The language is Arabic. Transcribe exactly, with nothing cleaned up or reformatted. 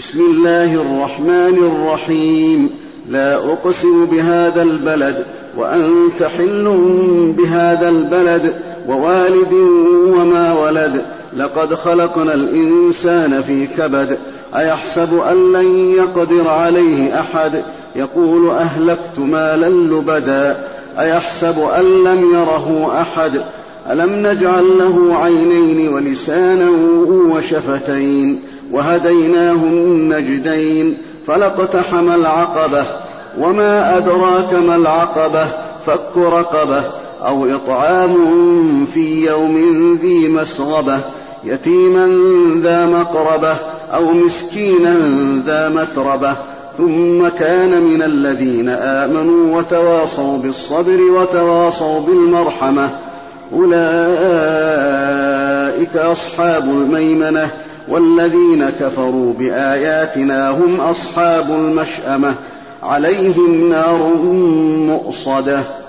بسم الله الرحمن الرحيم. لا أقسم بهذا البلد وأنت حل بهذا البلد ووالد وما ولد. لقد خلقنا الإنسان في كبد. أيحسب أن لن يقدر عليه أحد. يقول أهلكت مالا لبدا. أيحسب أن لم يره أحد. ألم نجعل له عينين ولسانا وشفتين وهديناه النجدين. فلاقتحم العقبة وما أدراك ما العقبة. فك رقبة أو إطعام في يوم ذي مسغبة. يتيما ذا مقربة أو مسكينا ذا متربة. ثم كان من الذين آمنوا وتواصوا بالصبر وتواصوا بالمرحمة. أولئك أصحاب الميمنة. والذين كفروا بآياتنا هم أصحاب المشأمة. عليهم نار مؤصدة.